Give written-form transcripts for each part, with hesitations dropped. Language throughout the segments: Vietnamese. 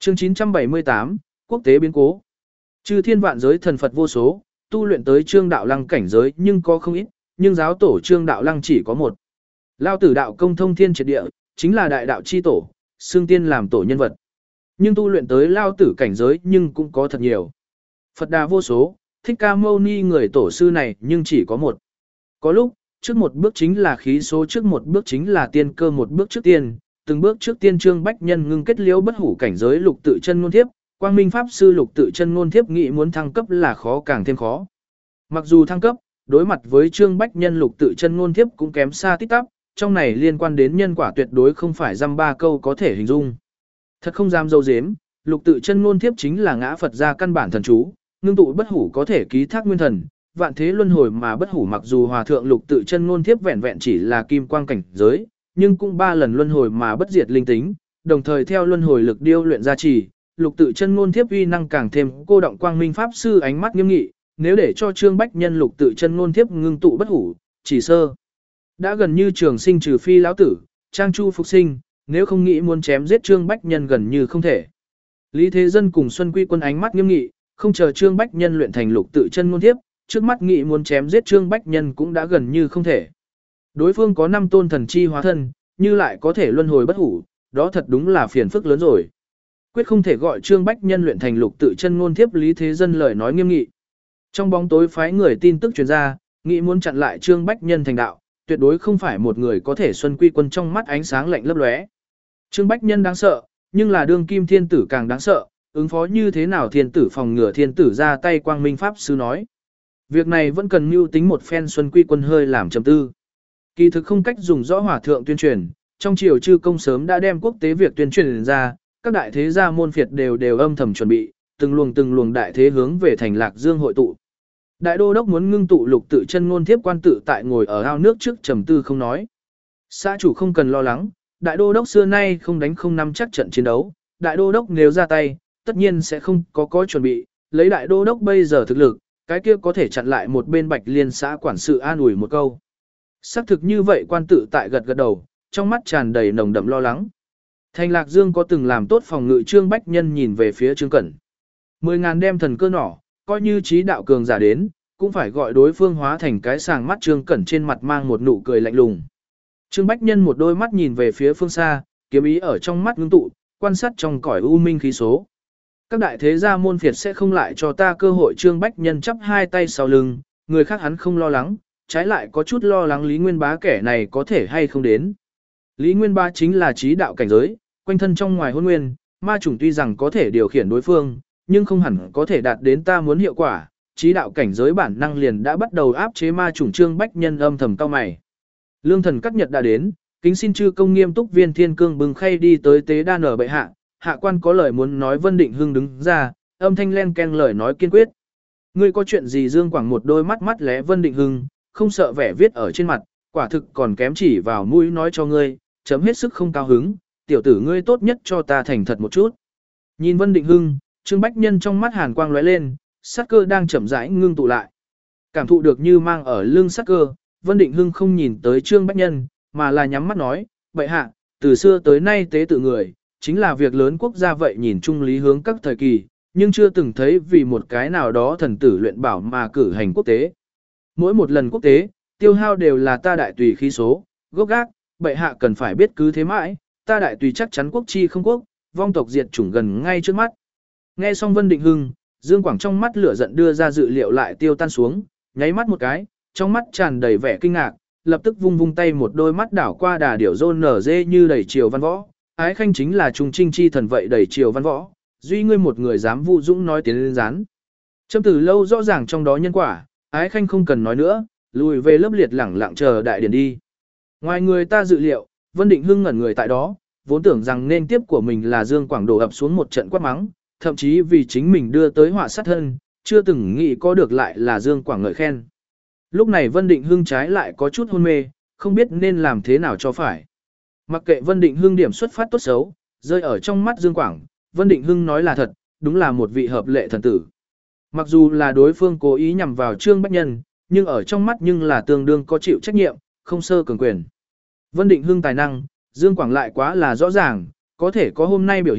Chương 978, quốc tế biến cố. Chư thiên vạn giới thần Phật vô số, tu luyện tới Trương Đạo Lăng cảnh giới nhưng có không ít, nhưng giáo tổ Trương Đạo Lăng chỉ có một. Lao tử đạo công thông thiên triệt địa, chính là đại đạo chi tổ, xương tiên làm tổ nhân vật. Nhưng tu luyện tới lao tử cảnh giới nhưng cũng có thật nhiều. Phật đà vô số, Thích Ca Mâu Ni người tổ sư này nhưng chỉ có một. Có lúc, trước một bước chính là khí số, trước một bước chính là tiên cơ, một bước trước tiên, từng bước trước tiên Trương Bách Nhân ngưng kết liễu bất hủ cảnh giới lục tự chân ngôn thiếp, Quang Minh Pháp Sư lục tự chân ngôn thiếp nghĩ muốn thăng cấp là khó càng thêm khó. Mặc dù thăng cấp, đối mặt với Trương Bách Nhân lục tự chân ngôn thiếp cũng kém xa tít tắp, trong này liên quan đến nhân quả tuyệt đối không phải dăm ba câu có thể hình dung. Thật không dám dâu dếm, lục tự chân ngôn thiếp chính là ngã Phật gia căn bản thần chú, ngưng tụ bất hủ có thể ký thác nguyên thần, vạn thế luân hồi mà bất hủ. Mặc dù hòa thượng lục tự chân ngôn thiếp vẹn vẹn chỉ là kim quang cảnh giới, nhưng cũng 3 lần luân hồi mà bất diệt linh tính, đồng thời theo luân hồi lực điêu luyện gia trì, lục tự chân ngôn thiếp uy năng càng thêm cô động. Quang Minh Pháp Sư ánh mắt nghiêm nghị, nếu để cho Trương Bách Nhân lục tự chân ngôn thiếp ngưng tụ bất hủ, chỉ sơ đã gần như trường sinh trừ phi lão tử, trang chu phục sinh, nếu không nghĩ muốn chém giết Trương Bách Nhân gần như không thể. Lý Thế Dân cùng Xuân Quy Quân ánh mắt nghiêm nghị, không chờ Trương Bách Nhân luyện thành lục tự chân ngôn thiếp, trước mắt nghĩ muốn chém giết Trương Bách Nhân cũng đã gần như không thể. Đối phương có 5 tôn thần chi hóa thân, như lại có thể luân hồi bất hủ, đó thật đúng là phiền phức lớn rồi. Quyết không thể gọi Trương Bách Nhân luyện thành lục tự chân ngôn thiếp. Lý Thế Dân lời nói nghiêm nghị. Trong bóng tối phái người tin tức truyền ra, nghĩ muốn chặn lại Trương Bách Nhân thành đạo, tuyệt đối không phải một người có thể. Xuân Quy Quân trong mắt ánh sáng lạnh lấp lóe. Trương Bách Nhân đáng sợ, nhưng là đương kim thiên tử càng đáng sợ, ứng phó như thế nào thiên tử phòng ngừa thiên tử ra tay. Quang Minh Pháp Sư nói. Việc này vẫn cần mưu tính một phen. Xuân Quy Quân hơi làm trầm tư. Kỳ thực không cách dùng rõ hòa thượng tuyên truyền, trong triều chư công sớm đã đem quốc tế việc tuyên truyền ra, các đại thế gia môn phiệt đều âm thầm chuẩn bị, từng luồng đại thế hướng về thành Lạc Dương hội tụ. Đại đô đốc muốn ngưng tụ lục tự chân ngôn thiếp, quan tự tại ngồi ở ao nước trước trầm tư không nói. Xã chủ không cần lo lắng, đại đô đốc xưa nay không đánh không nắm chắc trận chiến đấu, đại đô đốc nếu ra tay, tất nhiên sẽ không có chuẩn bị, lấy đại đô đốc bây giờ thực lực, cái kia có thể chặn lại một bên Bạch Liên xã quản sự an ủi một câu. Xác thực như vậy. Quan tự tại gật gật đầu, trong mắt tràn đầy nồng đậm lo lắng. Thành Lạc Dương có từng làm tốt phòng ngự. Trương Bách Nhân nhìn về phía Trương Cẩn. 10.000 đem thần cơ nỏ, coi như trí đạo cường giả đến, cũng phải gọi đối phương hóa thành cái sàng mắt. Trương Cẩn trên mặt mang một nụ cười lạnh lùng. Trương Bách Nhân một đôi mắt nhìn về phía phương xa, kiếm ý ở trong mắt ngưng tụ, quan sát trong cõi u minh khí số. Các đại thế gia môn phiệt sẽ không lại cho ta cơ hội. Trương Bách Nhân chắp hai tay sau lưng, người khác hắn không lo lắng, trái lại có chút lo lắng Lý Nguyên Bá kẻ này có thể hay không đến. Lý Nguyên Bá chính là trí đạo cảnh giới, quanh thân trong ngoài hôn nguyên, ma chủng tuy rằng có thể điều khiển đối phương, nhưng không hẳn có thể đạt đến ta muốn hiệu quả. Trí đạo cảnh giới bản năng liền đã bắt đầu áp chế ma chủng. Trương Bách Nhân âm thầm cau mày. Lương thần cắt nhật đã đến, kính xin chư công nghiêm túc. Viên Thiên Cương bừng khay đi tới tế đa nở bệ hạ, hạ quan có lời muốn nói. Vân Định Hưng đứng ra, âm thanh len ken lời nói kiên quyết. Ngươi có chuyện gì? Dương Quảng một đôi mắt lé Vân Định Hưng, không sợ vẻ viết ở trên mặt, quả thực còn kém chỉ vào mũi nói cho ngươi, chấm hết sức không cao hứng, tiểu tử ngươi tốt nhất cho ta thành thật một chút. Nhìn Vân Định Hưng, Trương Bách Nhân trong mắt hàn quang lóe lên, sát cơ đang chậm rãi ngưng tụ lại. Cảm thụ được như mang ở lưng sát cơ, Vân Định Hưng không nhìn tới Trương Bách Nhân, mà là nhắm mắt nói, bệ hạ, từ xưa tới nay tế tự người, chính là việc lớn quốc gia vậy. Nhìn chung lý hướng các thời kỳ, nhưng chưa từng thấy vì một cái nào đó thần tử luyện bảo mà cử hành quốc tế. Mỗi một lần quốc tế, tiêu hao đều là ta đại tùy khí số, gốc gác, bệ hạ cần phải biết cứ thế mãi, ta đại tùy chắc chắn quốc chi không quốc, vong tộc diệt chủng gần ngay trước mắt. Nghe xong Vân Định Hưng, Dương Quảng trong mắt lửa giận đưa ra dự liệu lại tiêu tan xuống, nháy mắt một cái, trong mắt tràn đầy vẻ kinh ngạc, lập tức vung tay một đôi mắt đảo qua đà điểu rôn nở dê như đầy triều văn võ. Ái khanh chính là trung trinh chi thần vậy đầy triều văn võ, duy ngươi một người dám vu dũng nói tiến lên rán. Châm từ lâu rõ ràng trong đó nhân quả, ái khanh không cần nói nữa, lùi về lớp liệt lẳng lặng chờ đại điển đi. Ngoài người ta dự liệu, Vân Định Hưng ngẩn người tại đó, vốn tưởng rằng nên tiếp của mình là Dương Quảng đổ ập xuống một trận quát mắng, thậm chí vì chính mình đưa tới họa sát thân, chưa từng nghĩ có được lại là Dương Quảng ngợi khen. Lúc này Vân Định Hưng trái lại có chút hôn mê, không biết nên làm thế nào cho phải. Mặc kệ Vân Định Hưng điểm xuất phát tốt xấu, rơi ở trong mắt Dương Quảng, Vân Định Hưng nói là thật, đúng là một vị hợp lệ thần tử. Mặc dù là đối phương cố ý nhằm vào Trương Bách Nhân, nhưng ở trong mắt nhưng là tương đương có chịu trách nhiệm, không sơ cường quyền. Vân Định Hưng tài năng, Dương Quảng lại quá là rõ ràng, có thể có hôm nay biểu hiện,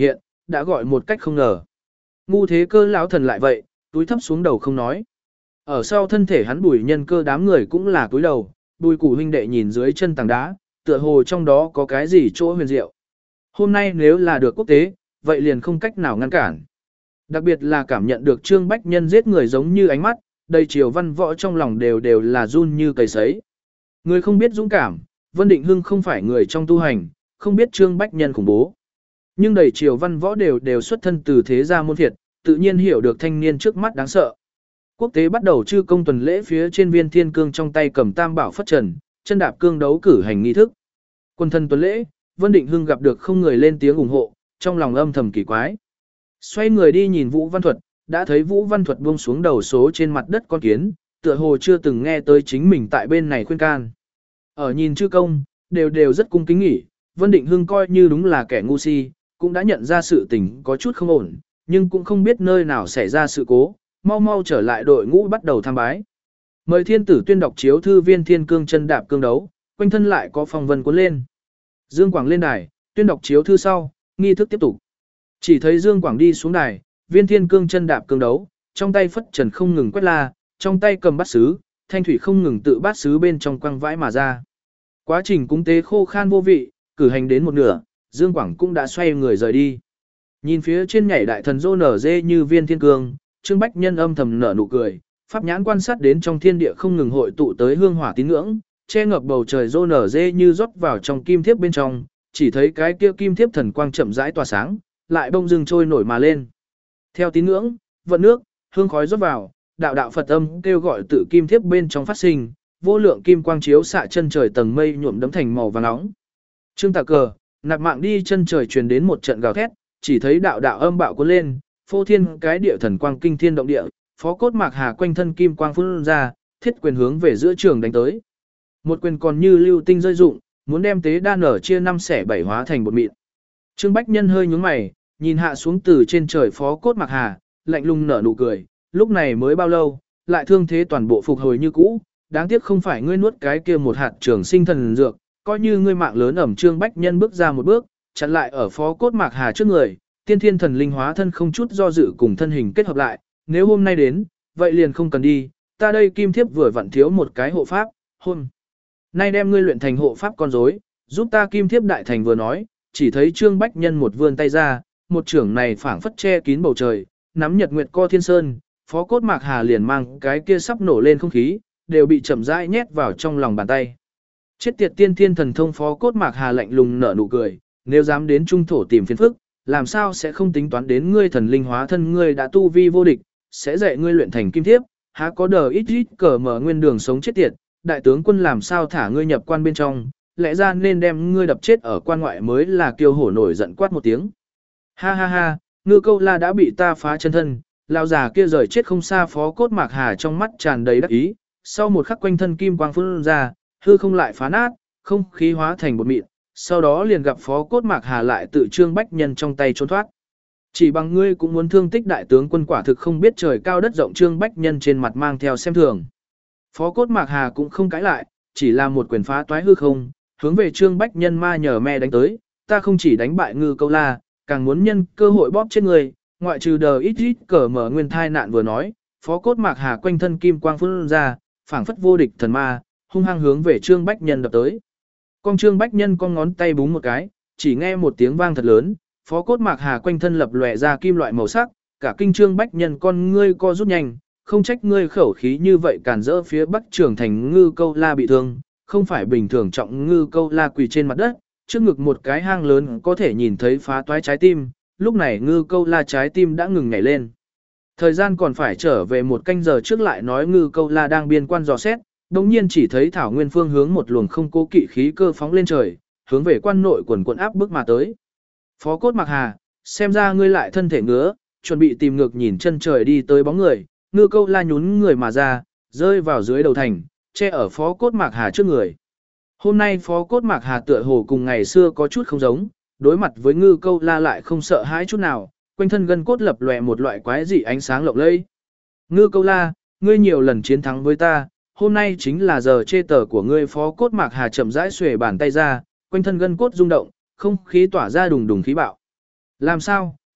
đã gọi một cách không ngờ. Ngu thế cơ lão thần lại vậy, túi thấp xuống đầu không nói. Ở sau thân thể hắn Bùi Nhân Cơ đám người cũng là cúi đầu, Bùi Củ huynh đệ nhìn dưới chân tảng đá, tựa hồ trong đó có cái gì chỗ huyền diệu. Hôm nay nếu là được quốc tế, vậy liền không cách nào ngăn cản. Đặc biệt là cảm nhận được Trương Bách Nhân giết người giống như ánh mắt, đầy chiều văn võ trong lòng đều là run như cầy sấy. Người không biết dũng cảm, Vân Định Hưng không phải người trong tu hành, không biết Trương Bách Nhân khủng bố. Nhưng đầy chiều văn võ đều xuất thân từ thế gia môn thiệt, tự nhiên hiểu được thanh niên trước mắt đáng sợ. Quốc tế bắt đầu chư công tuần lễ phía trên viên thiên cương trong tay cầm tam bảo phất trần, chân đạp cương đấu cử hành nghi thức. Quân thân tuần lễ, Vân Định Hưng gặp được không người lên tiếng ủng hộ, trong lòng âm thầm kỳ quái. Xoay người đi nhìn Vũ Văn Thuật, đã thấy Vũ Văn Thuật buông xuống đầu số trên mặt đất con kiến, tựa hồ chưa từng nghe tới chính mình tại bên này khuyên can. Ở nhìn chư công, đều rất cung kính nghỉ, Vân Định Hưng coi như đúng là kẻ ngu si, cũng đã nhận ra sự tình có chút không ổn, nhưng cũng không biết nơi nào xảy ra sự cố, mau trở lại đội ngũ bắt đầu tham bái. Mời thiên tử tuyên đọc chiếu thư viên thiên cương chân đạp cương đấu, quanh thân lại có phong vân cuốn lên. Dương Quảng lên đài, tuyên đọc chiếu thư sau, nghi thức tiếp tục. Chỉ thấy Dương Quảng đi xuống đài, viên thiên cương chân đạp cương đấu, trong tay phất trần không ngừng quét la, trong tay cầm bát sứ, thanh thủy không ngừng tự bát sứ bên trong quăng vãi mà ra. Quá trình cúng tế khô khan vô vị, cử hành đến một nửa, Dương Quảng cũng đã xoay người rời đi. Nhìn phía trên nhảy đại thần rô nở dê như viên thiên cương, Trương Bách Nhân âm thầm nở nụ cười, pháp nhãn quan sát đến trong thiên địa không ngừng hội tụ tới hương hỏa tín ngưỡng, che ngập bầu trời rô nở dê như rót vào trong kim thiếp bên trong, chỉ thấy cái kia kim thiếp thần quang chậm rãi tỏa sáng, lại bông dưng trôi nổi mà lên. Theo tín ngưỡng, vận nước, hương khói rót vào, đạo Phật âm kêu gọi tự kim thiếp bên trong phát sinh, vô lượng kim quang chiếu xạ chân trời tầng mây nhuộm đấm thành màu vàng nóng. Trương Tà Cờ, nạp mạng đi chân trời truyền đến một trận gào thét, chỉ thấy đạo âm bạo cuốn lên, phô thiên cái địa thần quang kinh thiên động địa, phó cốt mạc hà quanh thân kim quang phun ra, thiết quyền hướng về giữa trường đánh tới. Một quyền còn như lưu tinh rơi rụng, muốn đem tế đa nở chia 5 xẻ 7 hóa thành bột mịn. Trương Bách Nhân hơi nhướng mày, nhìn hạ xuống từ trên trời phó cốt mạc hà, lạnh lùng nở nụ cười, lúc này mới bao lâu, lại thương thế toàn bộ phục hồi như cũ, đáng tiếc không phải ngươi nuốt cái kia một hạt trường sinh thần dược, coi như ngươi mạng lớn ẩm. Trương Bách Nhân bước ra một bước, chặn lại ở phó cốt mạc hà trước người, tiên thiên thần linh hóa thân không chút do dự cùng thân hình kết hợp lại, nếu hôm nay đến, vậy liền không cần đi, ta đây kim thiếp vừa vặn thiếu một cái hộ pháp, hôm nay đem ngươi luyện thành hộ pháp con rối, giúp ta kim thiếp đại thành vừa nói, chỉ thấy Trương Bách Nhân một vươn tay ra, một trưởng này phảng phất che kín bầu trời, nắm nhật nguyệt co thiên sơn, phó cốt mạc hà liền mang cái kia sắp nổ lên không khí, đều bị chậm rãi nhét vào trong lòng bàn tay. Chết tiệt tiên thiên thần thông phó cốt mạc hà lạnh lùng nở nụ cười, nếu dám đến trung thổ tìm phiền phức, làm sao sẽ không tính toán đến ngươi thần linh hóa thân ngươi đã tu vi vô địch, sẽ dạy ngươi luyện thành kim thiếp, há có đờ ít cờ mở nguyên đường sống chết tiệt, đại tướng quân làm sao thả ngươi nhập quan bên trong, lẽ ra nên đem ngươi đập chết ở quan ngoại mới là kiêu hổ nổi giận quát một tiếng. Ha ha ha, Ngư Câu La đã bị ta phá chân thân, lão già kia rời chết không xa phó cốt mạc hà trong mắt tràn đầy đắc ý, sau một khắc quanh thân kim quang phun ra, hư không lại phá nát, không khí hóa thành bột mịn, sau đó liền gặp phó cốt mạc hà lại tự Trương Bách Nhân trong tay trốn thoát. Chỉ bằng ngươi cũng muốn thương tích đại tướng quân, quả thực không biết trời cao đất rộng. Trương Bách Nhân trên mặt mang theo xem thường. Phó cốt mạc hà cũng không cãi lại, chỉ là một quyền phá toái hư không, hướng về Trương Bách Nhân ma nhờ me đánh tới, ta không chỉ đánh bại Ngư Câu La, càng muốn nhân cơ hội bóp chết người, ngoại trừ đờ ít cờ mở nguyên thai nạn vừa nói, phó cốt mạc hà quanh thân kim quang phun ra, phảng phất vô địch thần ma, hung hăng hướng về Trương Bách Nhân đập tới. Con Trương Bách Nhân con ngón tay búng một cái, chỉ nghe một tiếng vang thật lớn, phó cốt mạc hà quanh thân lập lòe ra kim loại màu sắc, cả kinh Trương Bách Nhân con ngươi co rút nhanh, không trách ngươi khẩu khí như vậy cản rỡ. Phía Bắc Trường Thành Ngư Câu La bị thương, không phải bình thường trọng. Ngư Câu La quỳ trên mặt đất, trước ngực một cái hang lớn có thể nhìn thấy phá toái trái tim, lúc này Ngư Câu La trái tim đã ngừng nhảy lên. Thời gian còn phải trở về một canh giờ trước, lại nói Ngư Câu La đang biên quan dò xét, đồng nhiên chỉ thấy Thảo Nguyên phương hướng một luồng không cố kỵ khí cơ phóng lên trời, hướng về quan nội quần quần áp bức mà tới. Phó cốt mạc hà, xem ra ngươi lại thân thể ngứa, chuẩn bị tìm ngược nhìn chân trời đi tới bóng người. Ngư Câu La nhún người mà ra, rơi vào dưới đầu thành, che ở phó cốt mạc hà trước người. Hôm nay phó cốt mạc hà tựa hồ cùng ngày xưa có chút không giống, đối mặt với Ngư Câu La lại không sợ hãi chút nào, quanh thân gân cốt lập lòe một loại quái dị ánh sáng lộng lẫy. Ngư Câu La, ngươi nhiều lần chiến thắng với ta, hôm nay chính là giờ chê tờ của ngươi. Phó cốt mạc hà chậm rãi xuề bàn tay ra, quanh thân gân cốt rung động, không khí tỏa ra đùng đùng khí bạo. Làm sao,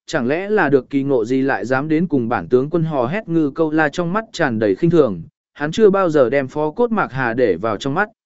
chẳng lẽ là được kỳ ngộ gì lại dám đến cùng bản tướng quân hò hét Ngư Câu La trong mắt tràn đầy khinh thường, hắn chưa bao giờ đem Phó Cốt Mạc Hà để vào trong mắt.